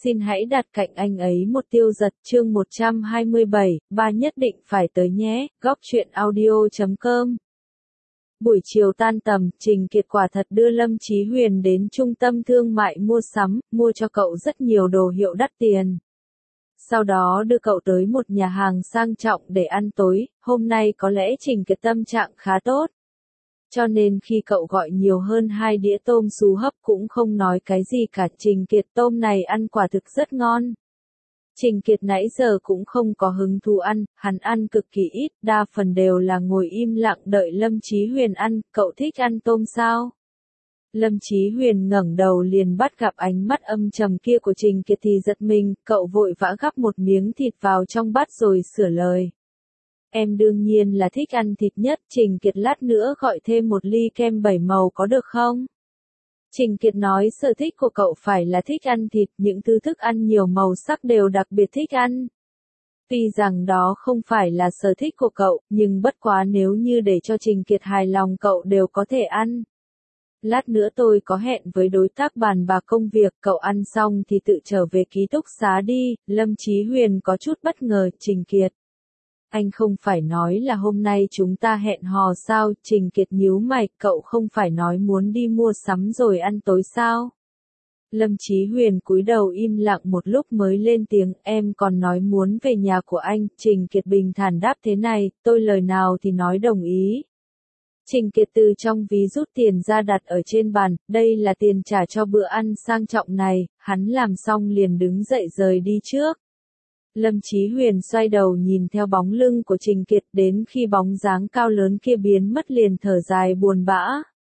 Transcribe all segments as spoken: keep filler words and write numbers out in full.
Xin hãy đặt cạnh anh ấy một tiêu giật chương một trăm hai mươi bảy, ba nhất định phải tới nhé, góc truyện audio chấm com. Buổi chiều tan tầm, Trình Kiệt quả thật đưa Lâm Chí Huyền đến trung tâm thương mại mua sắm, mua cho cậu rất nhiều đồ hiệu đắt tiền. Sau đó đưa cậu tới một nhà hàng sang trọng để ăn tối, hôm nay có lẽ Trình Kiệt tâm trạng khá tốt. Cho nên khi cậu gọi nhiều hơn hai đĩa tôm sú hấp cũng không nói cái gì cả. Trình Kiệt, tôm này ăn quả thực rất ngon. Trình Kiệt nãy giờ cũng không có hứng thú ăn, hắn ăn cực kỳ ít, đa phần đều là ngồi im lặng đợi Lâm Chí Huyền ăn. Cậu thích ăn tôm sao? Lâm Chí Huyền ngẩng đầu liền bắt gặp ánh mắt âm trầm kia của Trình Kiệt thì giật mình, cậu vội vã gắp một miếng thịt vào trong bát rồi sửa lời. Em đương nhiên là thích ăn thịt nhất. Trình Kiệt, lát nữa gọi thêm một ly kem bảy màu có được không? Trình Kiệt nói sở thích của cậu phải là thích ăn thịt, những thứ thức ăn nhiều màu sắc đều đặc biệt thích ăn. Tuy rằng đó không phải là sở thích của cậu, nhưng bất quá nếu như để cho Trình Kiệt hài lòng cậu đều có thể ăn. Lát nữa tôi có hẹn với đối tác bàn bạc công việc, cậu ăn xong thì tự trở về ký túc xá đi. Lâm Chí Huyền có chút bất ngờ. Trình Kiệt, anh không phải nói là hôm nay chúng ta hẹn hò sao? Trình Kiệt nhíu mày, cậu không phải nói muốn đi mua sắm rồi ăn tối sao? Lâm Chí Huyền cúi đầu im lặng một lúc mới lên tiếng, em còn nói muốn về nhà của anh. Trình Kiệt bình thản đáp, thế này, tôi lời nào thì nói đồng ý. Trình Kiệt từ trong ví rút tiền ra đặt ở trên bàn, đây là tiền trả cho bữa ăn sang trọng này. Hắn làm xong liền đứng dậy rời đi trước. Lâm Chí Huyền xoay đầu nhìn theo bóng lưng của Trình Kiệt, đến khi bóng dáng cao lớn kia biến mất liền thở dài buồn bã.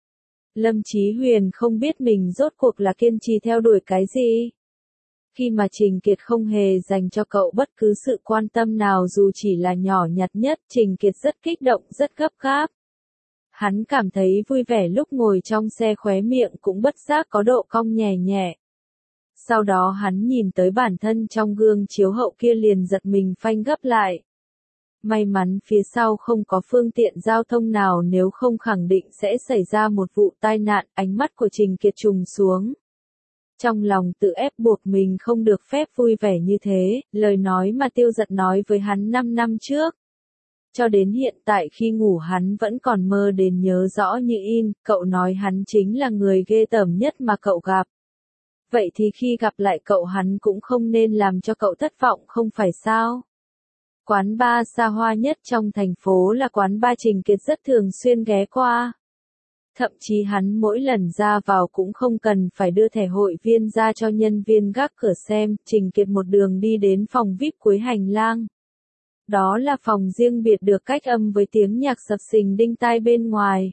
Lâm Chí Huyền không biết mình rốt cuộc là kiên trì theo đuổi cái gì. Khi mà Trình Kiệt không hề dành cho cậu bất cứ sự quan tâm nào dù chỉ là nhỏ nhặt nhất, Trình Kiệt rất kích động, rất gấp gáp. Hắn cảm thấy vui vẻ lúc ngồi trong xe, khóe miệng cũng bất giác có độ cong nhẹ nhẹ. Sau đó hắn nhìn tới bản thân trong gương chiếu hậu kia liền giật mình phanh gấp lại. May mắn phía sau không có phương tiện giao thông nào, nếu không khẳng định sẽ xảy ra một vụ tai nạn. Ánh mắt của Trình Kiệt trùng xuống. Trong lòng tự ép buộc mình không được phép vui vẻ như thế, lời nói mà Tiêu Dật nói với hắn năm năm trước. Cho đến hiện tại khi ngủ hắn vẫn còn mơ đến nhớ rõ như in, cậu nói hắn chính là người ghê tởm nhất mà cậu gặp. Vậy thì khi gặp lại cậu hắn cũng không nên làm cho cậu thất vọng không phải sao? Quán bar xa hoa nhất trong thành phố là quán bar Trình Kiệt rất thường xuyên ghé qua. Thậm chí hắn mỗi lần ra vào cũng không cần phải đưa thẻ hội viên ra cho nhân viên gác cửa xem. Trình Kiệt một đường đi đến phòng vi ai pi cuối hành lang. Đó là phòng riêng biệt được cách âm với tiếng nhạc sập sình đinh tai bên ngoài.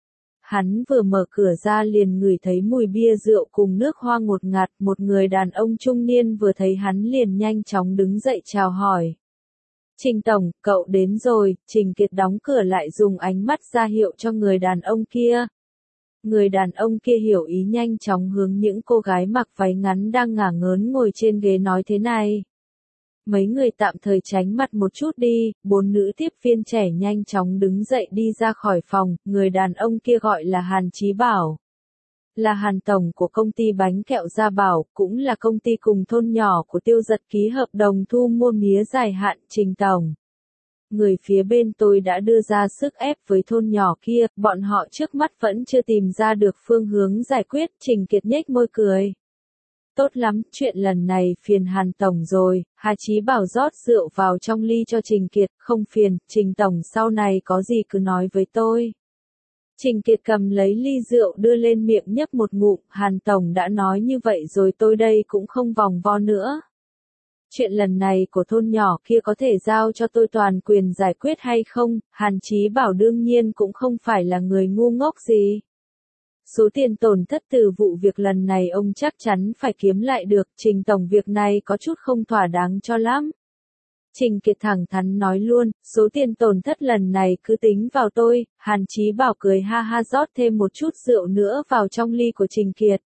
Hắn vừa mở cửa ra liền ngửi thấy mùi bia rượu cùng nước hoa ngọt ngạt. Một người đàn ông trung niên vừa thấy hắn liền nhanh chóng đứng dậy chào hỏi. Trình tổng, cậu đến rồi. Trình Kiệt đóng cửa lại dùng ánh mắt ra hiệu cho người đàn ông kia. Người đàn ông kia hiểu ý nhanh chóng hướng những cô gái mặc váy ngắn đang ngả ngớn ngồi trên ghế nói, thế này. Mấy người tạm thời tránh mặt một chút đi. Bốn nữ tiếp viên trẻ nhanh chóng đứng dậy đi ra khỏi phòng. Người đàn ông kia gọi là Hàn Chí Bảo. Là Hàn tổng của công ty bánh kẹo Gia Bảo, cũng là công ty cùng thôn nhỏ của Tiêu Dật ký hợp đồng thu mua mía dài hạn. Trình tổng, người phía bên tôi đã đưa ra sức ép với thôn nhỏ kia, bọn họ trước mắt vẫn chưa tìm ra được phương hướng giải quyết. Trình Kiệt nhếch môi cười. Tốt lắm, chuyện lần này phiền Hàn tổng rồi. Hà Chí Bảo rót rượu vào trong ly cho Trình Kiệt, không phiền, Trình tổng sau này có gì cứ nói với tôi. Trình Kiệt cầm lấy ly rượu đưa lên miệng nhấp một ngụm, Hàn tổng đã nói như vậy rồi, tôi đây cũng không vòng vo nữa. Chuyện lần này của thôn nhỏ kia có thể giao cho tôi toàn quyền giải quyết hay không? Hàn Chí Bảo đương nhiên cũng không phải là người ngu ngốc gì. Số tiền tổn thất từ vụ việc lần này ông chắc chắn phải kiếm lại được. Trình tổng, việc này có chút không thỏa đáng cho lắm. Trình Kiệt thẳng thắn nói luôn, số tiền tổn thất lần này cứ tính vào tôi. Hàn Chí Bảo cười ha ha rót thêm một chút rượu nữa vào trong ly của Trình Kiệt.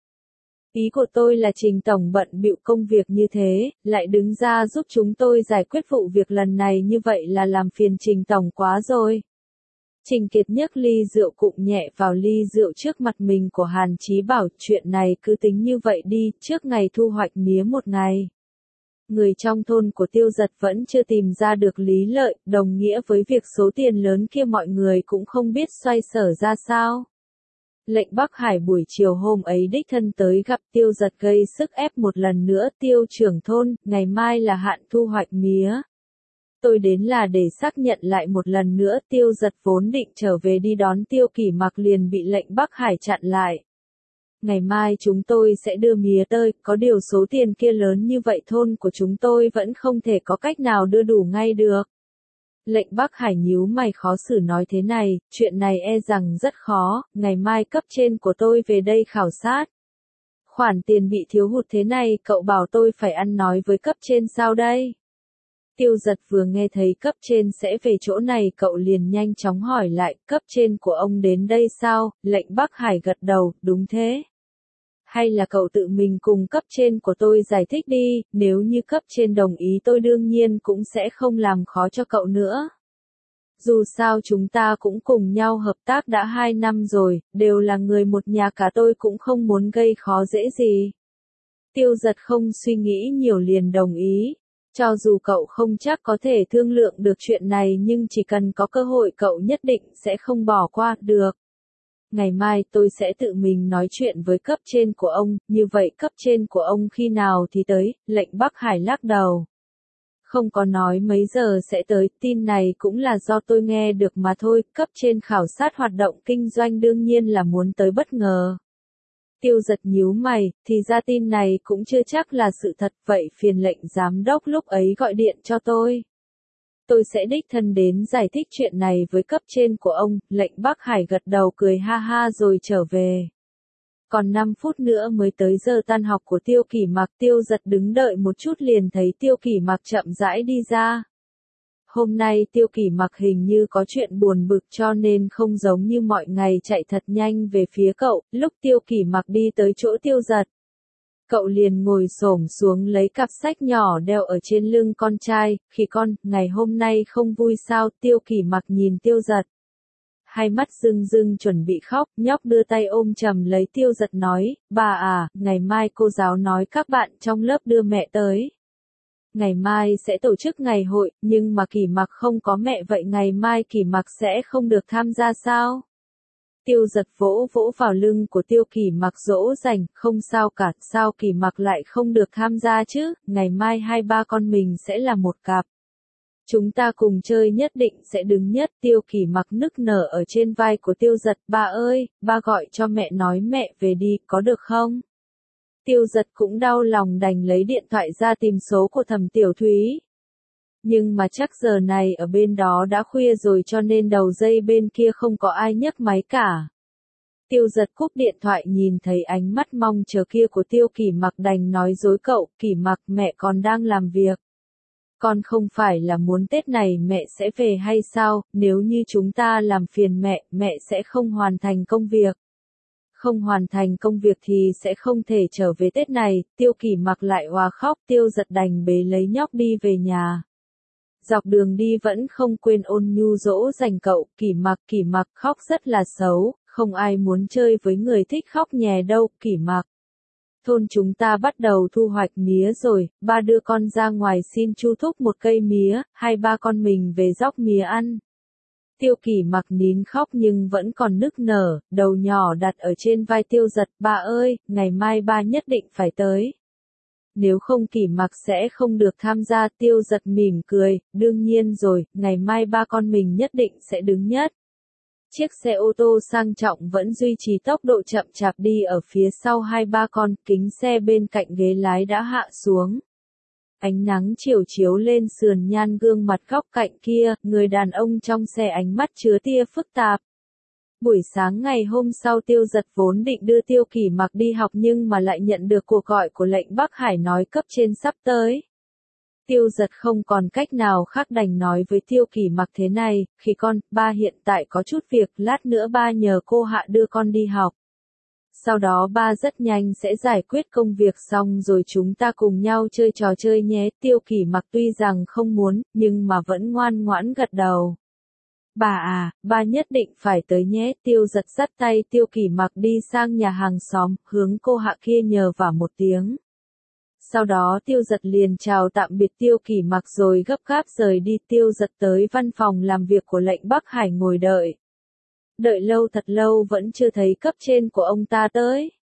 Ý của tôi là Trình tổng bận bịu công việc như thế, lại đứng ra giúp chúng tôi giải quyết vụ việc lần này như vậy là làm phiền Trình tổng quá rồi. Trình Kiệt nhấc ly rượu cụng nhẹ vào ly rượu trước mặt mình của Hàn Chí Bảo, chuyện này cứ tính như vậy đi, trước ngày thu hoạch mía một ngày. Người trong thôn của Tiêu Giật vẫn chưa tìm ra được lý lợi, đồng nghĩa với việc số tiền lớn kia mọi người cũng không biết xoay sở ra sao. Lệnh Bắc Hải buổi chiều hôm ấy đích thân tới gặp Tiêu Giật gây sức ép một lần nữa. Tiêu trưởng thôn, ngày mai là hạn thu hoạch mía. Tôi đến là để xác nhận lại một lần nữa. Tiêu Giật vốn định trở về đi đón Tiêu Kỷ Mặc liền bị lệnh Bắc Hải chặn lại. Ngày mai chúng tôi sẽ đưa mía tới, có điều số tiền kia lớn như vậy thôn của chúng tôi vẫn không thể có cách nào đưa đủ ngay được. Lệnh Bắc Hải nhíu mày khó xử nói thế này, chuyện này e rằng rất khó, ngày mai cấp trên của tôi về đây khảo sát. Khoản tiền bị thiếu hụt thế này cậu bảo tôi phải ăn nói với cấp trên sao đây? Tiêu Giật vừa nghe thấy cấp trên sẽ về chỗ này cậu liền nhanh chóng hỏi lại, cấp trên của ông đến đây sao? Lệnh Bắc Hải gật đầu, đúng thế. Hay là cậu tự mình cùng cấp trên của tôi giải thích đi, nếu như cấp trên đồng ý tôi đương nhiên cũng sẽ không làm khó cho cậu nữa. Dù sao chúng ta cũng cùng nhau hợp tác đã hai năm rồi, đều là người một nhà cả tôi cũng không muốn gây khó dễ gì. Tiêu Giật không suy nghĩ nhiều liền đồng ý. Cho dù cậu không chắc có thể thương lượng được chuyện này nhưng chỉ cần có cơ hội cậu nhất định sẽ không bỏ qua được. Ngày mai tôi sẽ tự mình nói chuyện với cấp trên của ông, như vậy cấp trên của ông khi nào thì tới, lệnh Bắc Hải lắc đầu. Không có nói mấy giờ sẽ tới, tin này cũng là do tôi nghe được mà thôi, cấp trên khảo sát hoạt động kinh doanh đương nhiên là muốn tới bất ngờ. Tiêu Giật nhíu mày, thì ra tin này cũng chưa chắc là sự thật, vậy phiền lệnh giám đốc lúc ấy gọi điện cho tôi. Tôi sẽ đích thân đến giải thích chuyện này với cấp trên của ông, lệnh Bắc Hải gật đầu cười ha ha rồi trở về. Còn năm phút nữa mới tới giờ tan học của Tiêu Kỷ Mặc. Tiêu Giật đứng đợi một chút liền thấy Tiêu Kỷ Mặc chậm rãi đi ra. Hôm nay Tiêu Kỷ Mặc hình như có chuyện buồn bực cho nên không giống như mọi ngày chạy thật nhanh về phía cậu, lúc Tiêu Kỷ Mặc đi tới chỗ Tiêu Giật. Cậu liền ngồi xổm xuống lấy cặp sách nhỏ đeo ở trên lưng con trai, khi con, ngày hôm nay không vui sao? Tiêu Kỷ Mặc nhìn Tiêu Giật. Hai mắt rưng rưng chuẩn bị khóc, nhóc đưa tay ôm chầm lấy Tiêu Giật nói, bà à, ngày mai cô giáo nói các bạn trong lớp đưa mẹ tới. Ngày mai sẽ tổ chức ngày hội, nhưng mà Kỷ Mặc không có mẹ vậy ngày mai Kỷ Mặc sẽ không được tham gia sao? Tiêu Giật vỗ vỗ vào lưng của Tiêu Kỷ Mặc dỗ dành, không sao cả, sao Kỷ Mặc lại không được tham gia chứ, ngày mai hai ba con mình sẽ là một cặp. Chúng ta cùng chơi nhất định sẽ đứng nhất. Tiêu Kỷ Mặc nức nở ở trên vai của Tiêu Giật, ba ơi, ba gọi cho mẹ nói mẹ về đi, có được không? Tiêu Giật cũng đau lòng đành lấy điện thoại ra tìm số của Thẩm Tiểu Thúy. Nhưng mà chắc giờ này ở bên đó đã khuya rồi cho nên đầu dây bên kia không có ai nhấc máy cả. Tiêu Giật cúp điện thoại nhìn thấy ánh mắt mong chờ kia của Tiêu Kỷ Mặc đành nói dối cậu, Kỷ Mặc mẹ còn đang làm việc. Con không phải là muốn Tết này mẹ sẽ về hay sao, nếu như chúng ta làm phiền mẹ, mẹ sẽ không hoàn thành công việc. Không hoàn thành công việc thì sẽ không thể trở về Tết này. Tiêu Kỷ Mặc lại òa khóc. Tiêu Giật đành bế lấy nhóc đi về nhà. Dọc đường đi vẫn không quên ôn nhu dỗ dành cậu, Kỷ Mặc, Kỷ Mặc khóc rất là xấu, không ai muốn chơi với người thích khóc nhè đâu, Kỷ Mặc. Thôn chúng ta bắt đầu thu hoạch mía rồi, ba đưa con ra ngoài xin chu thúc một cây mía, hai ba con mình về dóc mía ăn. Tiêu Kỷ Mặc nín khóc nhưng vẫn còn nức nở, đầu nhỏ đặt ở trên vai Tiêu Giật, ba ơi, ngày mai ba nhất định phải tới. Nếu không Kỷ Mặc sẽ không được tham gia. Tiêu Giật mỉm cười, đương nhiên rồi, ngày mai ba con mình nhất định sẽ đứng nhất. Chiếc xe ô tô sang trọng vẫn duy trì tốc độ chậm chạp đi ở phía sau hai ba con, kính xe bên cạnh ghế lái đã hạ xuống. Ánh nắng chiều chiếu lên sườn nhan gương mặt góc cạnh kia, người đàn ông trong xe ánh mắt chứa tia phức tạp. Buổi sáng ngày hôm sau Tiêu Giật vốn định đưa Tiêu Kỷ Mặc đi học nhưng mà lại nhận được cuộc gọi của lệnh Bắc Hải nói cấp trên sắp tới. Tiêu Giật không còn cách nào khác đành nói với Tiêu Kỷ Mặc thế này, khi con, ba hiện tại có chút việc, lát nữa ba nhờ cô Hạ đưa con đi học. Sau đó ba rất nhanh sẽ giải quyết công việc xong rồi chúng ta cùng nhau chơi trò chơi nhé. Tiêu Kỷ Mặc tuy rằng không muốn, nhưng mà vẫn ngoan ngoãn gật đầu. Bà à, ba nhất định phải tới nhé. Tiêu Giật dắt tay Tiêu Kỳ Mặc đi sang nhà hàng xóm, hướng cô Hạ kia nhờ vả một tiếng. Sau đó Tiêu Giật liền chào tạm biệt Tiêu Kỳ Mặc rồi gấp gáp rời đi. Tiêu Giật tới văn phòng làm việc của lệnh Bắc Hải ngồi đợi. Đợi lâu thật lâu vẫn chưa thấy cấp trên của ông ta tới.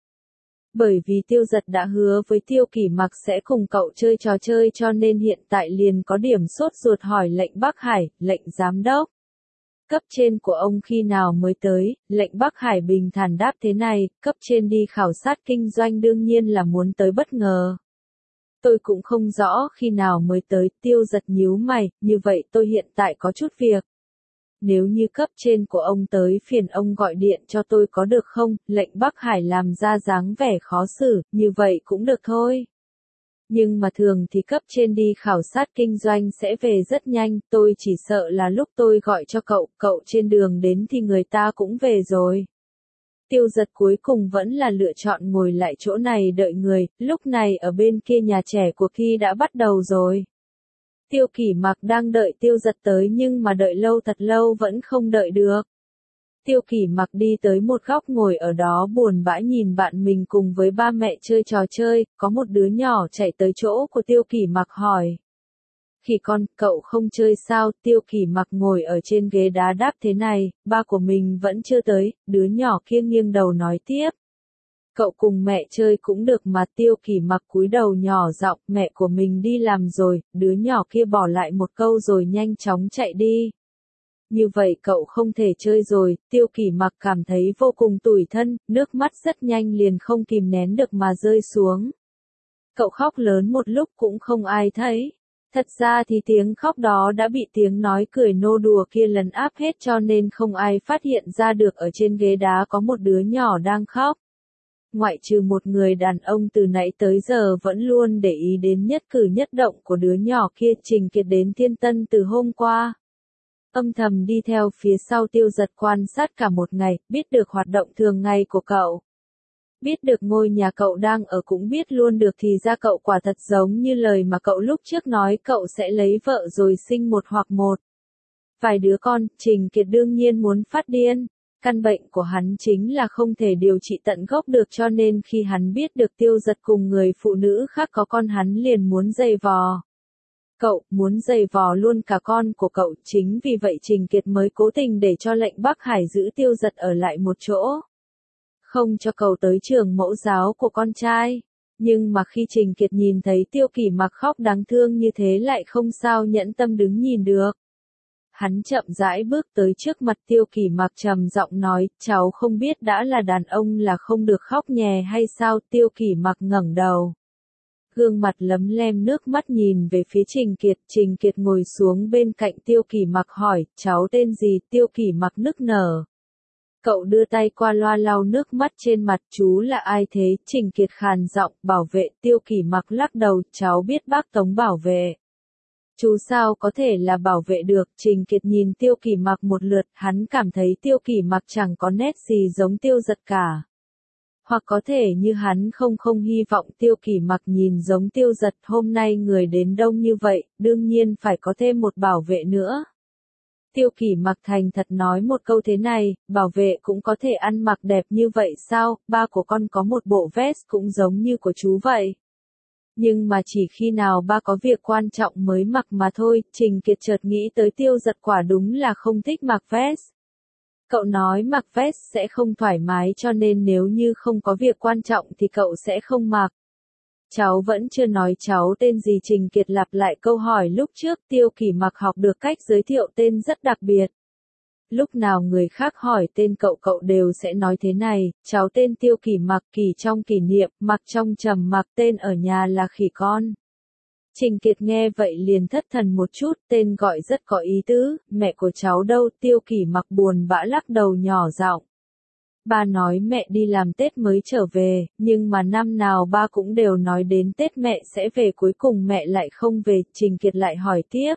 Bởi vì Tiêu Giật đã hứa với Tiêu Kỳ Mặc sẽ cùng cậu chơi trò chơi cho nên hiện tại liền có điểm sốt ruột hỏi lệnh Bắc Hải, lệnh giám đốc. Cấp trên của ông khi nào mới tới? Lệnh Bắc Hải bình thản đáp thế này, cấp trên đi khảo sát kinh doanh đương nhiên là muốn tới bất ngờ. Tôi cũng không rõ khi nào mới tới. Tiêu Giật nhíu mày, như vậy tôi hiện tại có chút việc. Nếu như cấp trên của ông tới phiền ông gọi điện cho tôi có được không? Lệnh Bắc Hải làm ra dáng vẻ khó xử, như vậy cũng được thôi. Nhưng mà thường thì cấp trên đi khảo sát kinh doanh sẽ về rất nhanh, tôi chỉ sợ là lúc tôi gọi cho cậu, cậu trên đường đến thì người ta cũng về rồi. Tiêu Giật cuối cùng vẫn là lựa chọn ngồi lại chỗ này đợi người, lúc này ở bên kia nhà trẻ cuộc thi đã bắt đầu rồi. Tiêu Kỳ Mặc đang đợi Tiêu Giật tới nhưng mà đợi lâu thật lâu vẫn không đợi được. Tiêu Kỳ Mặc đi tới một góc ngồi ở đó buồn bã nhìn bạn mình cùng với ba mẹ chơi trò chơi, có một đứa nhỏ chạy tới chỗ của Tiêu Kỳ Mặc hỏi. Khỉ con, cậu không chơi sao? Tiêu Kỳ Mặc ngồi ở trên ghế đá đáp thế này, ba của mình vẫn chưa tới, đứa nhỏ kia nghiêng đầu nói tiếp. Cậu cùng mẹ chơi cũng được mà. Tiêu Kỳ Mặc cúi đầu nhỏ giọng, mẹ của mình đi làm rồi, đứa nhỏ kia bỏ lại một câu rồi nhanh chóng chạy đi. Như vậy cậu không thể chơi rồi. Tiêu Kỳ Mặc cảm thấy vô cùng tủi thân, nước mắt rất nhanh liền không kìm nén được mà rơi xuống. Cậu khóc lớn một lúc cũng không ai thấy. Thật ra thì tiếng khóc đó đã bị tiếng nói cười nô đùa kia lấn áp hết cho nên không ai phát hiện ra được ở trên ghế đá có một đứa nhỏ đang khóc. Ngoại trừ một người đàn ông từ nãy tới giờ vẫn luôn để ý đến nhất cử nhất động của đứa nhỏ kia. Trình Kiệt đến Thiên Tân từ hôm qua. Âm thầm đi theo phía sau Tiêu Giật quan sát cả một ngày, biết được hoạt động thường ngày của cậu. Biết được ngôi nhà cậu đang ở cũng biết luôn được thì ra cậu quả thật giống như lời mà cậu lúc trước nói cậu sẽ lấy vợ rồi sinh một hoặc một. Vài đứa con, Trình Kiệt đương nhiên muốn phát điên. Căn bệnh của hắn chính là không thể điều trị tận gốc được cho nên khi hắn biết được Tiêu Giật cùng người phụ nữ khác có con hắn liền muốn giày vò. Cậu muốn giày vò luôn cả con của cậu, chính vì vậy Trình Kiệt mới cố tình để cho lệnh Bắc Hải giữ Tiêu Giật ở lại một chỗ. Không cho cậu tới trường mẫu giáo của con trai. Nhưng mà khi Trình Kiệt nhìn thấy Tiêu Kỳ Mặc khóc đáng thương như thế lại không sao nhẫn tâm đứng nhìn được. Hắn chậm rãi bước tới trước mặt Tiêu Kỳ Mặc trầm giọng nói, cháu không biết đã là đàn ông là không được khóc nhè hay sao? Tiêu Kỳ Mặc ngẩng đầu. Gương mặt lấm lem nước mắt nhìn về phía Trình Kiệt. Trình Kiệt ngồi xuống bên cạnh Tiêu Kỳ Mặc hỏi, cháu tên gì? Tiêu Kỳ Mặc nức nở. Cậu đưa tay qua loa lau nước mắt trên mặt, chú là ai thế? Trình Kiệt khàn giọng, bảo vệ. Tiêu Kỳ Mặc lắc đầu, cháu biết bác Tống bảo vệ. Chú sao có thể là bảo vệ được? Trình Kiệt nhìn Tiêu Kỳ Mặc một lượt, hắn cảm thấy Tiêu Kỳ Mặc chẳng có nét gì giống Tiêu Giật cả. Hoặc có thể như hắn không không hy vọng Tiêu Kỳ Mặc nhìn giống Tiêu Giật. Hôm nay người đến đông như vậy, đương nhiên phải có thêm một bảo vệ nữa. Tiêu Kỳ Mặc thành thật nói một câu thế này, bảo vệ cũng có thể ăn mặc đẹp như vậy sao? Ba của con có một bộ vest cũng giống như của chú vậy. Nhưng mà chỉ khi nào ba có việc quan trọng mới mặc mà thôi. Trình Kiệt chợt nghĩ tới Tiêu Giật quả đúng là không thích mặc vest. Cậu nói mặc vest sẽ không thoải mái cho nên nếu như không có việc quan trọng thì cậu sẽ không mặc. Cháu vẫn chưa nói cháu tên gì? Trình Kiệt lặp lại câu hỏi lúc trước. Tiêu Kỳ Mặc học được cách giới thiệu tên rất đặc biệt. Lúc nào người khác hỏi tên cậu cậu đều sẽ nói thế này, cháu tên Tiêu Kỳ Mặc, Kỳ trong kỷ niệm, Mặc trong trầm mặc, tên ở nhà là khỉ con. Trình Kiệt nghe vậy liền thất thần một chút, tên gọi rất có ý tứ, mẹ của cháu đâu? Tiêu Kỳ Mặc buồn bã lắc đầu nhỏ giọng. Ba nói mẹ đi làm Tết mới trở về, nhưng mà năm nào ba cũng đều nói đến Tết mẹ sẽ về cuối cùng mẹ lại không về. Trình Kiệt lại hỏi tiếp.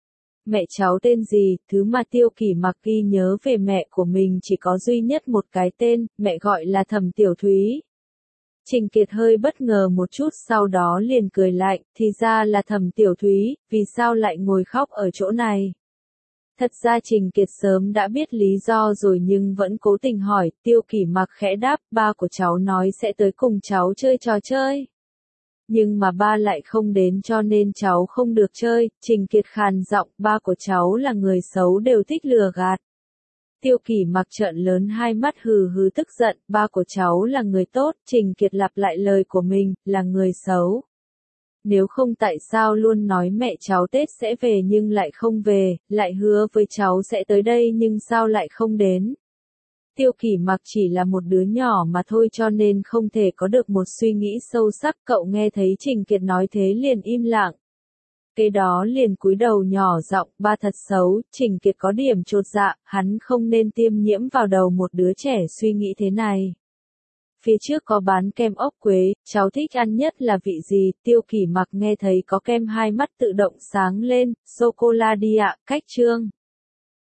Mẹ cháu tên gì? Thứ mà Tiêu Kỳ Mặc ghi nhớ về mẹ của mình chỉ có duy nhất một cái tên, mẹ gọi là Thẩm Tiểu Thúy. Trình Kiệt hơi bất ngờ một chút sau đó liền cười lạnh, thì ra là Thẩm Tiểu Thúy, vì sao lại ngồi khóc ở chỗ này? Thật ra Trình Kiệt sớm đã biết lý do rồi nhưng vẫn cố tình hỏi, Tiêu Kỷ Mặc khẽ đáp, ba của cháu nói sẽ tới cùng cháu chơi trò chơi. Nhưng mà ba lại không đến cho nên cháu không được chơi, Trình Kiệt khàn giọng, ba của cháu là người xấu đều thích lừa gạt. Tiêu Kỷ Mặc trợn lớn hai mắt hừ hừ tức giận, ba của cháu là người tốt, Trình Kiệt lặp lại lời của mình, là người xấu. Nếu không tại sao luôn nói mẹ cháu Tết sẽ về nhưng lại không về, lại hứa với cháu sẽ tới đây nhưng sao lại không đến. Tiêu Kỷ Mặc chỉ là một đứa nhỏ mà thôi cho nên không thể có được một suy nghĩ sâu sắc, cậu nghe thấy Trình Kiệt nói thế liền im lặng. Kế đó liền cúi đầu nhỏ giọng, ba thật xấu, Trình Kiệt có điểm chột dạ, hắn không nên tiêm nhiễm vào đầu một đứa trẻ suy nghĩ thế này. Phía trước có bán kem ốc quế, cháu thích ăn nhất là vị gì, Tiêu Kỷ Mặc nghe thấy có kem hai mắt tự động sáng lên, sô-cô-la đi ạ, cách chương.